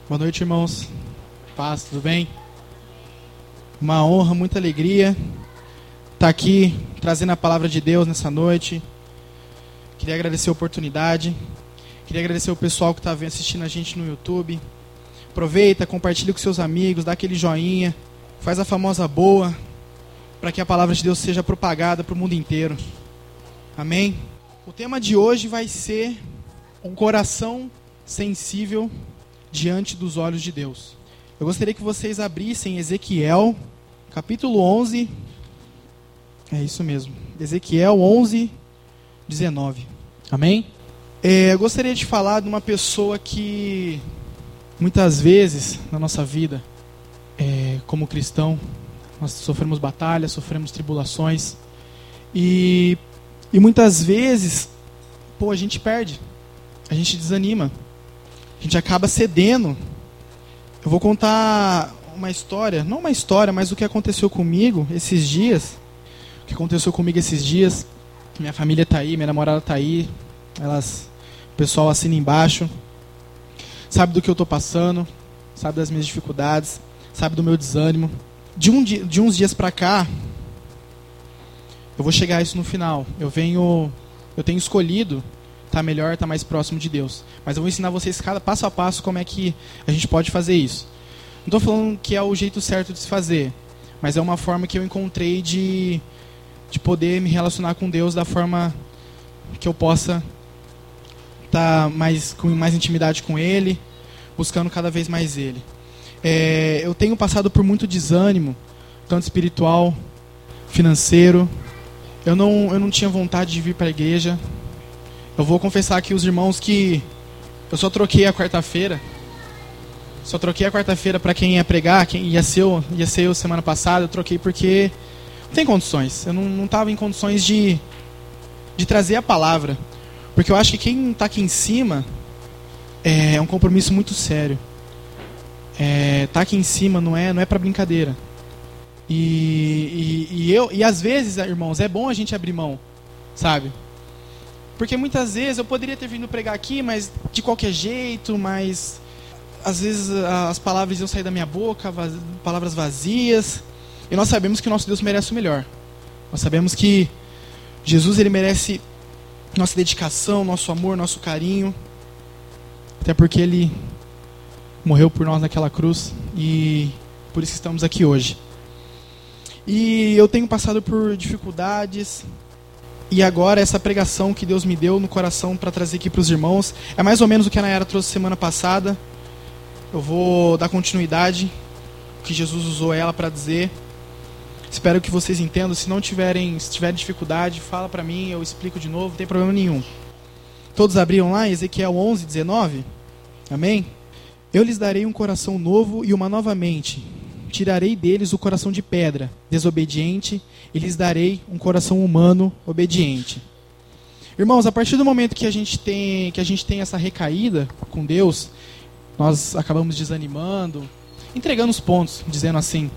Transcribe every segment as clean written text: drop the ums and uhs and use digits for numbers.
Boa noite, irmãos. Paz, tudo bem? Uma honra, muita alegria estar aqui trazendo a palavra de Deus nessa noite. Queria agradecer a oportunidade. Queria agradecer o pessoal que está assistindo a gente no YouTube. Aproveita, compartilha com seus amigos, dá aquele joinha, faz a famosa boa, para que a palavra de Deus seja propagada para o mundo inteiro. Amém? O tema de hoje vai ser um coração sensível diante dos olhos de Deus. Eu gostaria que vocês abrissem Ezequiel, capítulo 11. É isso mesmo. Ezequiel 11, 19. Amém? Eu gostaria de falar de uma pessoa que muitas vezes na nossa vida, como cristão, nós sofremos batalhas, sofremos tribulações e muitas vezes, a gente perde, a gente desanima, a gente acaba cedendo. Eu vou contar uma história, não uma história, mas o que aconteceu comigo esses dias. O que aconteceu comigo esses dias, minha família está aí, minha namorada está aí, o pessoal assina embaixo, sabe do que eu estou passando, sabe das minhas dificuldades, sabe do meu desânimo. De uns dias para cá, eu vou chegar a isso no final. Eu tenho escolhido estar melhor, estar mais próximo de Deus. Mas eu vou ensinar vocês passo a passo como é que a gente pode fazer isso. Não estou falando que é o jeito certo de se fazer, mas é uma forma que eu encontrei de poder me relacionar com Deus da forma que eu possa estar com mais intimidade com Ele, buscando cada vez mais Ele. Eu tenho passado por muito desânimo, tanto espiritual, financeiro. Eu não tinha vontade de vir para a igreja. Eu vou confessar aqui os irmãos que eu só troquei a quarta-feira. Só troquei a quarta-feira para quem ia pregar, quem ia ser eu semana passada. Eu troquei porque não tem condições. Eu não estava em condições de trazer a palavra. Porque eu acho que quem está aqui em cima é um compromisso muito sério. Tá aqui em cima não é para brincadeira. E às vezes, irmãos, é bom a gente abrir mão, sabe? Porque muitas vezes eu poderia ter vindo pregar aqui, mas de qualquer jeito, mas às vezes as palavras iam sair da minha boca, palavras vazias. E nós sabemos que o nosso Deus merece o melhor. Nós sabemos que Jesus, ele merece nossa dedicação, nosso amor, nosso carinho. Até porque ele morreu por nós naquela cruz e por isso estamos aqui hoje. E eu tenho passado por dificuldades. E agora essa pregação que Deus me deu no coração para trazer aqui para os irmãos é mais ou menos o que a Nayara trouxe semana passada. Eu vou dar continuidade que Jesus usou ela para dizer. Espero que vocês entendam. Se tiverem dificuldade, fala para mim, eu explico de novo, não tem problema nenhum. Todos abriram lá, Ezequiel 11, 19? Amém? Eu lhes darei um coração novo e uma nova mente. Tirarei deles o coração de pedra, desobediente, e lhes darei um coração humano, obediente. Irmãos, a partir do momento que a gente tem essa recaída com Deus, nós acabamos desanimando, entregando os pontos, dizendo assim,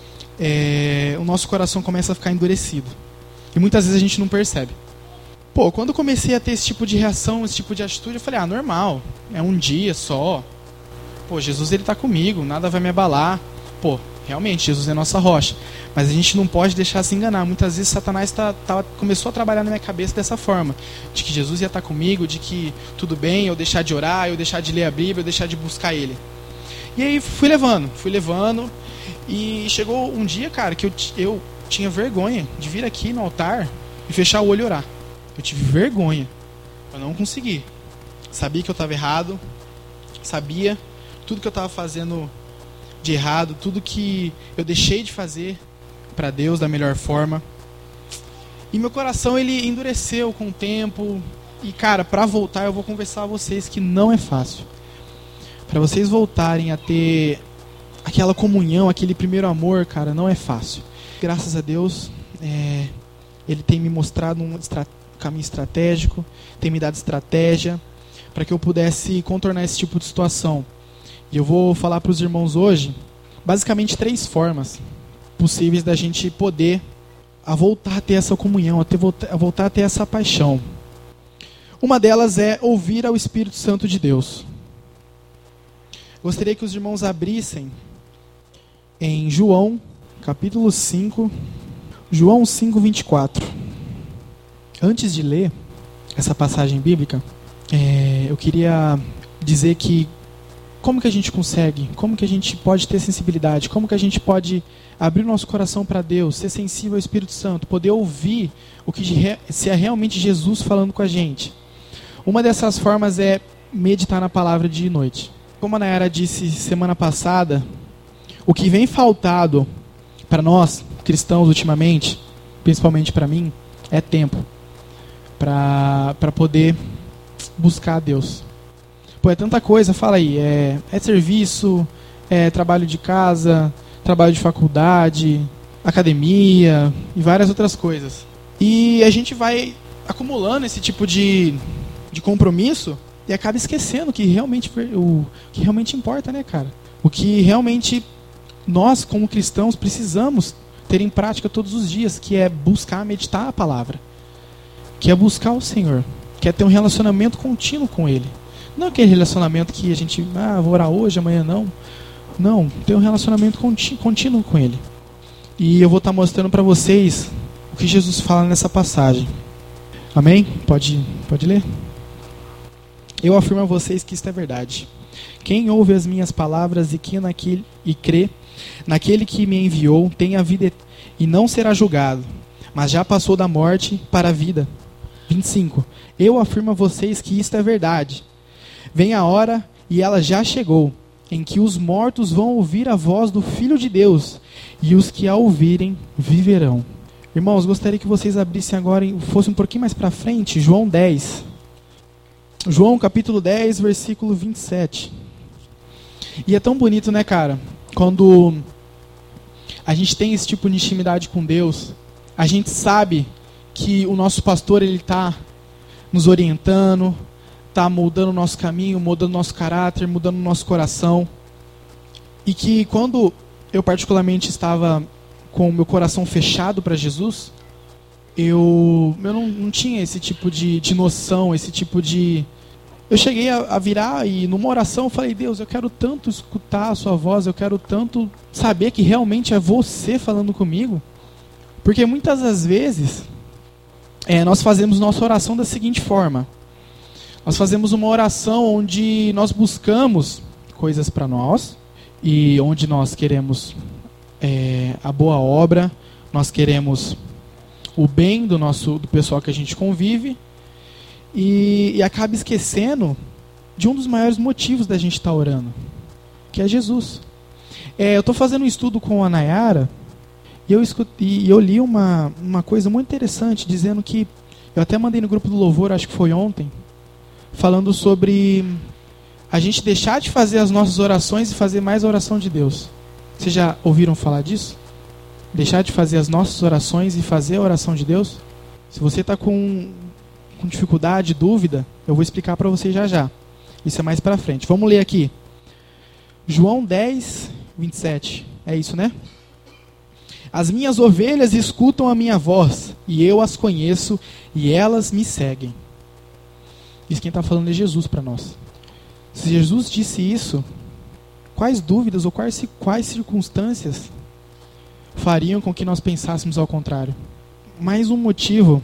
o nosso coração começa a ficar endurecido. E muitas vezes a gente não percebe. Quando eu comecei a ter esse tipo de reação, esse tipo de atitude, eu falei, normal, é um dia só. Jesus, ele está comigo, nada vai me abalar. Realmente, Jesus é nossa rocha. Mas a gente não pode deixar se enganar. Muitas vezes Satanás começou a trabalhar na minha cabeça dessa forma. De que Jesus ia estar comigo, de que tudo bem, eu deixar de orar, eu deixar de ler a Bíblia, eu deixar de buscar Ele. E aí fui levando. E chegou um dia, cara, que eu tinha vergonha de vir aqui no altar e fechar o olho e orar. Eu tive vergonha. Eu não consegui. Sabia que eu estava errado. Sabia tudo que eu estava fazendo de errado, tudo que eu deixei de fazer para Deus da melhor forma. E meu coração, ele endureceu com o tempo. E, cara, para voltar, eu vou conversar a vocês que não é fácil. Para vocês voltarem a ter aquela comunhão, aquele primeiro amor, cara, não é fácil. Graças a Deus, Ele tem me mostrado um caminho estratégico, tem me dado estratégia para que eu pudesse contornar esse tipo de situação. E eu vou falar para os irmãos hoje, basicamente 3 formas possíveis da gente poder voltar a ter essa comunhão, a voltar a ter essa paixão. Uma delas é ouvir ao Espírito Santo de Deus. Gostaria que os irmãos abrissem em João, capítulo 5, João 5, 24. Antes de ler essa passagem bíblica, eu queria dizer que como que a gente consegue, como que a gente pode ter sensibilidade, como que a gente pode abrir o nosso coração para Deus, ser sensível ao Espírito Santo, poder ouvir o que se é realmente Jesus falando com a gente. Uma dessas formas é meditar na palavra de noite. Como a Nayara disse semana passada, o que vem faltado para nós, cristãos, ultimamente, principalmente para mim, é tempo para poder buscar a Deus. Pô, é tanta coisa, fala aí, é serviço, é trabalho de casa, trabalho de faculdade, academia e várias outras coisas. E a gente vai acumulando esse tipo de compromisso e acaba esquecendo que o que realmente importa, né, cara? O que realmente nós, como cristãos, precisamos ter em prática todos os dias, que é buscar meditar a palavra, que é buscar o Senhor, que é ter um relacionamento contínuo com Ele. Não aquele relacionamento que a gente, vou orar hoje, amanhã não. Não, ter um relacionamento contínuo com Ele. E eu vou estar mostrando para vocês o que Jesus fala nessa passagem. Amém? Pode ler? Eu afirmo a vocês que isto é verdade. Quem ouve as minhas palavras e crê naquele que me enviou tem a vida e não será julgado, mas já passou da morte para a vida. 25. Eu afirmo a vocês que isto é verdade. Vem a hora, e ela já chegou, em que os mortos vão ouvir a voz do Filho de Deus, e os que a ouvirem viverão. Irmãos, gostaria que vocês abrissem agora, fossem um pouquinho mais para frente, João 10. João capítulo 10, versículo 27. E é tão bonito, né, cara? Quando a gente tem esse tipo de intimidade com Deus, a gente sabe que o nosso pastor, ele está nos orientando, está moldando o nosso caminho, mudando o nosso caráter, mudando o nosso coração. E que quando eu particularmente estava com o meu coração fechado para Jesus, eu não tinha esse tipo de noção, esse tipo de... Eu cheguei a virar e numa oração eu falei: Deus, eu quero tanto escutar a sua voz, eu quero tanto saber que realmente é você falando comigo. Porque muitas das vezes nós fazemos nossa oração da seguinte forma: nós fazemos uma oração onde nós buscamos coisas para nós, e onde nós queremos a boa obra, nós queremos o bem do pessoal que a gente convive, e acaba esquecendo de um dos maiores motivos da gente estar orando, que é Jesus. Eu estou fazendo um estudo com a Nayara, e eu li uma coisa muito interessante, dizendo que, eu até mandei no grupo do louvor, acho que foi ontem, falando sobre a gente deixar de fazer as nossas orações e fazer mais a oração de Deus. Vocês já ouviram falar disso? Deixar de fazer as nossas orações e fazer a oração de Deus? Se você está com dificuldade, dúvida, eu vou explicar para você já. Isso é mais para frente. Vamos ler aqui. João 10, 27. É isso, né? As minhas ovelhas escutam a minha voz, e eu as conheço, e elas me seguem. Isso quem está falando é Jesus para nós. Se Jesus disse isso, quais dúvidas ou quais circunstâncias fariam com que nós pensássemos ao contrário? Mais um motivo,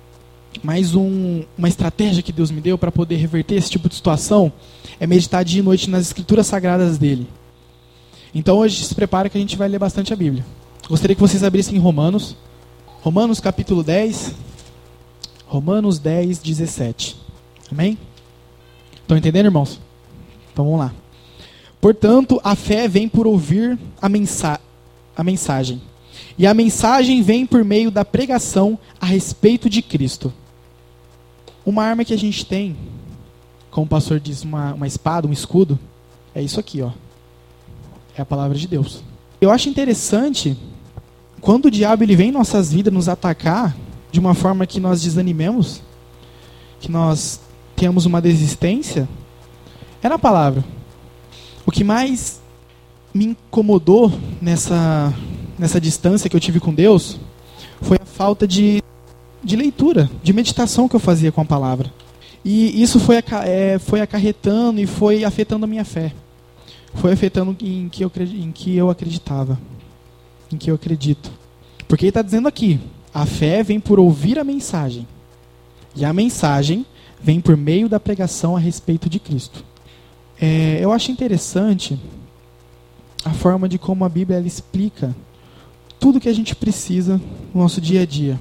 uma estratégia que Deus me deu para poder reverter esse tipo de situação é meditar dia e noite nas escrituras sagradas dele. Então hoje se prepara que a gente vai ler bastante a Bíblia. Gostaria que vocês abrissem em Romanos capítulo 10, Romanos 10, 17. Amém? Estão entendendo, irmãos? Então vamos lá. Portanto, a fé vem por ouvir a mensagem. E a mensagem vem por meio da pregação a respeito de Cristo. Uma arma que a gente tem, como o pastor diz, uma espada, um escudo, é isso aqui, ó. É a palavra de Deus. Eu acho interessante, quando o diabo ele vem em nossas vidas nos atacar, de uma forma que nós desanimemos, que nós tenhamos uma desistência, é na palavra. O que mais me incomodou nessa distância que eu tive com Deus foi a falta de leitura, de meditação que eu fazia com a palavra. E isso foi acarretando e foi afetando a minha fé. foi afetando em que eu acreditava, em que eu acredito. Porque ele está dizendo aqui, a fé vem por ouvir a mensagem, e a mensagem vem por meio da pregação a respeito de Cristo. Eu acho interessante a forma de como a Bíblia ela explica tudo que a gente precisa no nosso dia a dia.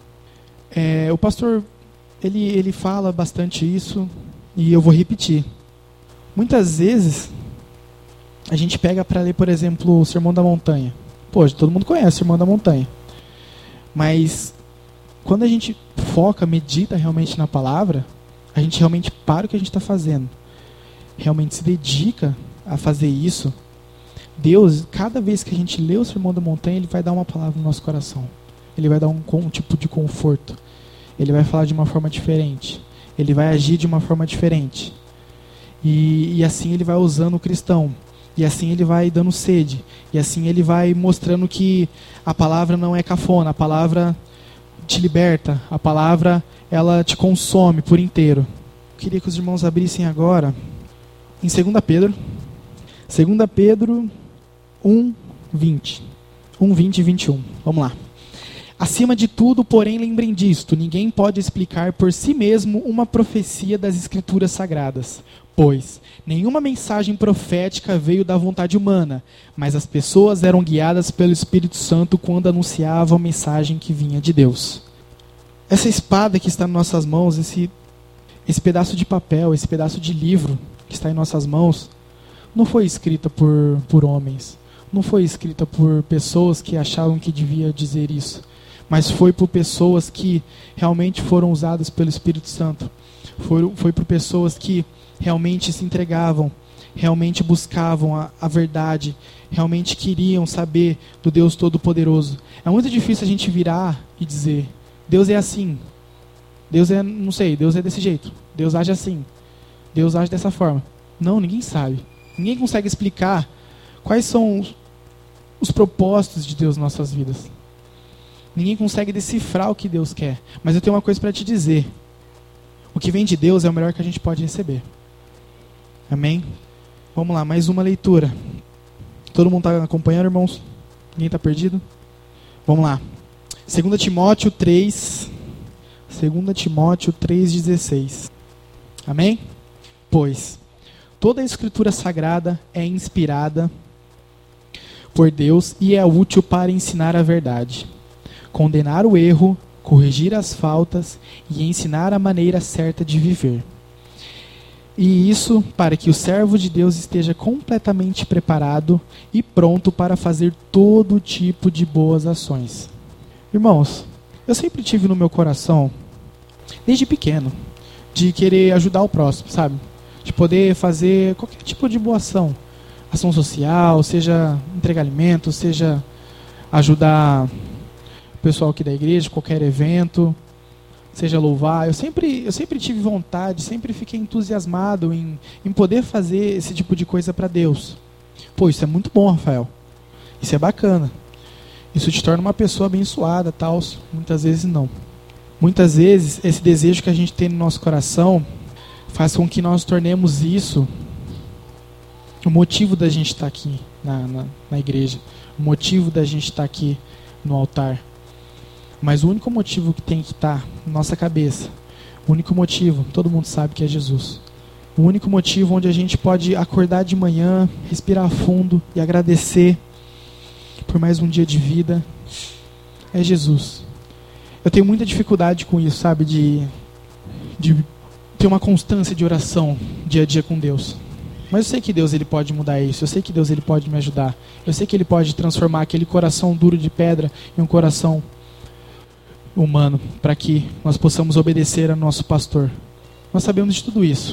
O pastor, ele fala bastante isso, e eu vou repetir. Muitas vezes, a gente pega para ler, por exemplo, o Sermão da Montanha. Pô, todo mundo conhece o Sermão da Montanha. Mas, quando a gente foca, medita realmente na palavra, a gente realmente para o que a gente está fazendo. Realmente se dedica a fazer isso. Deus, cada vez que a gente lê o Sermão da Montanha, Ele vai dar uma palavra no nosso coração. Ele vai dar um tipo de conforto. Ele vai falar de uma forma diferente. Ele vai agir de uma forma diferente. E assim Ele vai usando o cristão. E assim Ele vai dando sede. E assim Ele vai mostrando que a palavra não é cafona. A palavra te liberta. A palavra, ela te consome por inteiro. Eu queria que os irmãos abrissem agora em 2 Pedro. 2 Pedro 1:20. 1:20 e 21. Vamos lá. Acima de tudo, porém, lembrem disto: ninguém pode explicar por si mesmo uma profecia das Escrituras Sagradas, pois nenhuma mensagem profética veio da vontade humana, mas as pessoas eram guiadas pelo Espírito Santo quando anunciavam a mensagem que vinha de Deus. Essa espada que está em nossas mãos, esse pedaço de papel, esse pedaço de livro que está em nossas mãos, não foi escrita por homens, não foi escrita por pessoas que achavam que devia dizer isso, mas foi por pessoas que realmente foram usadas pelo Espírito Santo. Foi por pessoas que realmente se entregavam, realmente buscavam a verdade, realmente queriam saber do Deus Todo-Poderoso. É muito difícil a gente virar e dizer, Deus é assim, Deus é, não sei, Deus é desse jeito, Deus age assim, Deus age dessa forma. Não, ninguém sabe. Ninguém consegue explicar quais são os propósitos de Deus em nossas vidas. Ninguém consegue decifrar o que Deus quer. Mas eu tenho uma coisa para te dizer. O que vem de Deus é o melhor que a gente pode receber. Amém? Vamos lá, mais uma leitura. Todo mundo está acompanhando, irmãos? Ninguém está perdido? Vamos lá. 2 Timóteo 3. 2 Timóteo 3,16. Amém? Pois toda a Escritura Sagrada é inspirada por Deus e é útil para ensinar a verdade, condenar o erro, corrigir as faltas e ensinar a maneira certa de viver. E isso para que o servo de Deus esteja completamente preparado e pronto para fazer todo tipo de boas ações. Irmãos, eu sempre tive no meu coração, desde pequeno, de querer ajudar o próximo, sabe? De poder fazer qualquer tipo de boa ação. Ação social, seja entregar alimentos, seja ajudar o pessoal aqui da igreja, qualquer evento, seja louvar. Eu sempre tive vontade, sempre fiquei entusiasmado em poder fazer esse tipo de coisa para Deus. Pô, isso é muito bom, Rafael. Isso é bacana. Isso te torna uma pessoa abençoada, tal. Muitas vezes não. Muitas vezes esse desejo que a gente tem no nosso coração faz com que nós tornemos isso o motivo da gente estar aqui na igreja, o motivo da gente estar aqui no altar. Mas o único motivo que tem que estar na nossa cabeça, o único motivo, todo mundo sabe que é Jesus. O único motivo onde a gente pode acordar de manhã, respirar fundo e agradecer por mais um dia de vida é Jesus. Eu tenho muita dificuldade com isso, sabe, de ter uma constância de oração dia a dia com Deus. Mas eu sei que Deus ele pode mudar isso. Eu sei que Deus ele pode me ajudar. Eu sei que Ele pode transformar aquele coração duro de pedra em um coração humano, para que nós possamos obedecer ao nosso pastor. Nós sabemos de tudo isso.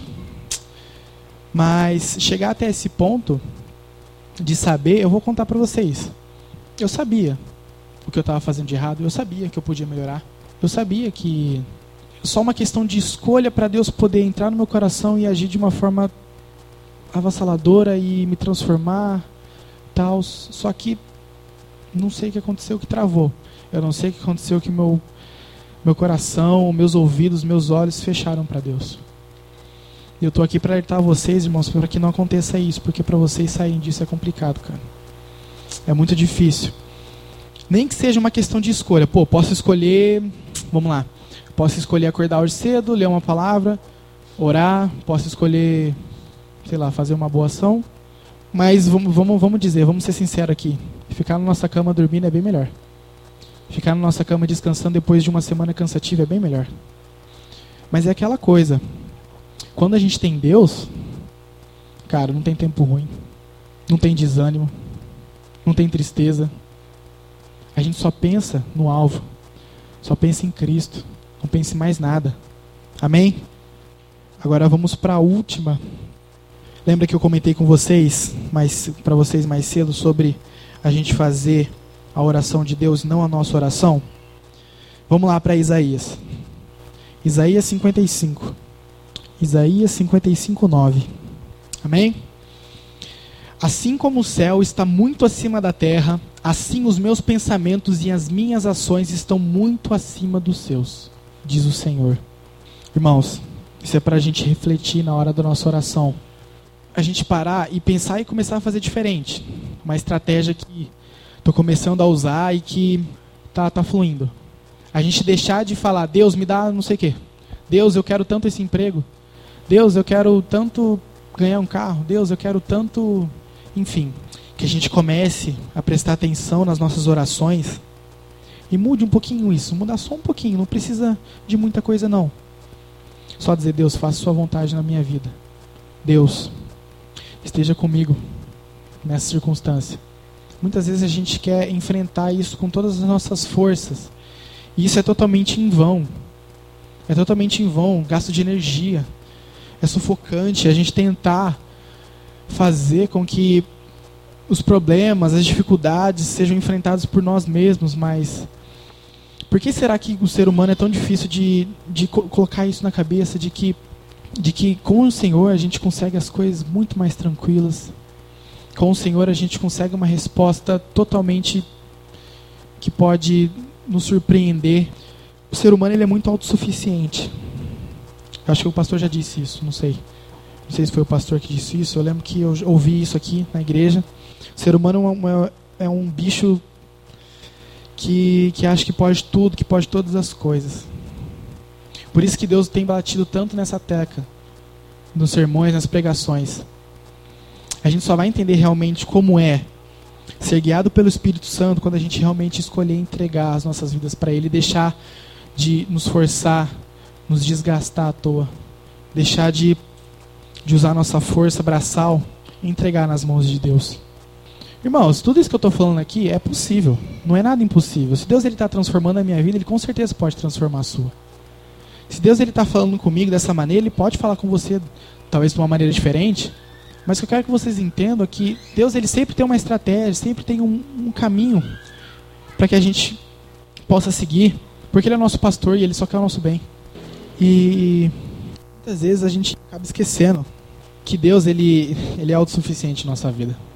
Mas chegar até esse ponto de saber, eu vou contar para vocês. Eu sabia o que eu estava fazendo de errado. Eu sabia que eu podia melhorar. Eu sabia que só uma questão de escolha para Deus poder entrar no meu coração e agir de uma forma avassaladora e me transformar, tal. Só que não sei o que aconteceu, que travou. Eu não sei o que aconteceu, que meu coração, meus ouvidos, meus olhos fecharam para Deus. E eu estou aqui para alertar vocês, irmãos, para que não aconteça isso, porque para vocês saírem disso é complicado, cara. É muito difícil. Nem que seja uma questão de escolha. Pô, posso escolher, vamos lá, posso escolher acordar hoje cedo, ler uma palavra, orar, posso escolher, sei lá, fazer uma boa ação. Mas vamos dizer, vamos ser sinceros aqui. Ficar na nossa cama dormindo é bem melhor. Ficar na nossa cama descansando depois de uma semana cansativa é bem melhor. Mas é aquela coisa. Quando a gente tem Deus, cara, não tem tempo ruim. Não tem desânimo. Não tem tristeza. A gente só pensa no alvo. Só pensa em Cristo. Não pensa em mais nada. Amém? Agora vamos para a última. Lembra que eu comentei com vocês, para vocês mais cedo, sobre a gente fazer a oração de Deus, não a nossa oração? Vamos lá para Isaías. Isaías 55. Isaías 55, 9. Amém? Assim como o céu está muito acima da terra, assim os meus pensamentos e as minhas ações estão muito acima dos seus, diz o Senhor. Irmãos, isso é para a gente refletir na hora da nossa oração. A gente parar e pensar e começar a fazer diferente. Uma estratégia que estou começando a usar e que tá fluindo. A gente deixar de falar, Deus me dá não sei o quê. Deus, eu quero tanto esse emprego. Deus, eu quero tanto ganhar um carro. Deus, eu quero tanto... Enfim, que a gente comece a prestar atenção nas nossas orações e mude um pouquinho isso. Mudar só um pouquinho, não precisa de muita coisa não. Só dizer, Deus, faça sua vontade na minha vida. Deus, esteja comigo nessa circunstância. Muitas vezes a gente quer enfrentar isso com todas as nossas forças. E isso é totalmente em vão. É totalmente em vão, gasto de energia. É sufocante a gente tentar fazer com que os problemas, as dificuldades sejam enfrentados por nós mesmos, mas por que será que o ser humano é tão difícil de colocar isso na cabeça, de que com o Senhor a gente consegue as coisas muito mais tranquilas? Com o Senhor a gente consegue uma resposta totalmente que pode nos surpreender. O ser humano ele é muito autossuficiente. Eu acho que o pastor já disse isso, não sei. Não sei se foi o pastor que disse isso. Eu lembro que eu ouvi isso aqui na igreja. O ser humano é um bicho que acha que pode tudo, que pode todas as coisas. Por isso que Deus tem batido tanto nessa tecla, nos sermões, nas pregações. A gente só vai entender realmente como é ser guiado pelo Espírito Santo quando a gente realmente escolher entregar as nossas vidas para Ele, deixar de nos forçar, nos desgastar à toa, deixar de usar a nossa força braçal e entregar nas mãos de Deus. Irmãos, tudo isso que eu estou falando aqui é possível, não é nada impossível. Se Deus está transformando a minha vida, Ele com certeza pode transformar a sua. Se Deus está falando comigo dessa maneira, Ele pode falar com você talvez de uma maneira diferente, mas o que eu quero que vocês entendam é que Deus ele sempre tem uma estratégia, sempre tem um caminho para que a gente possa seguir, porque Ele é nosso pastor e Ele só quer o nosso bem. E muitas vezes a gente acaba esquecendo que Deus ele é autossuficiente em nossa vida.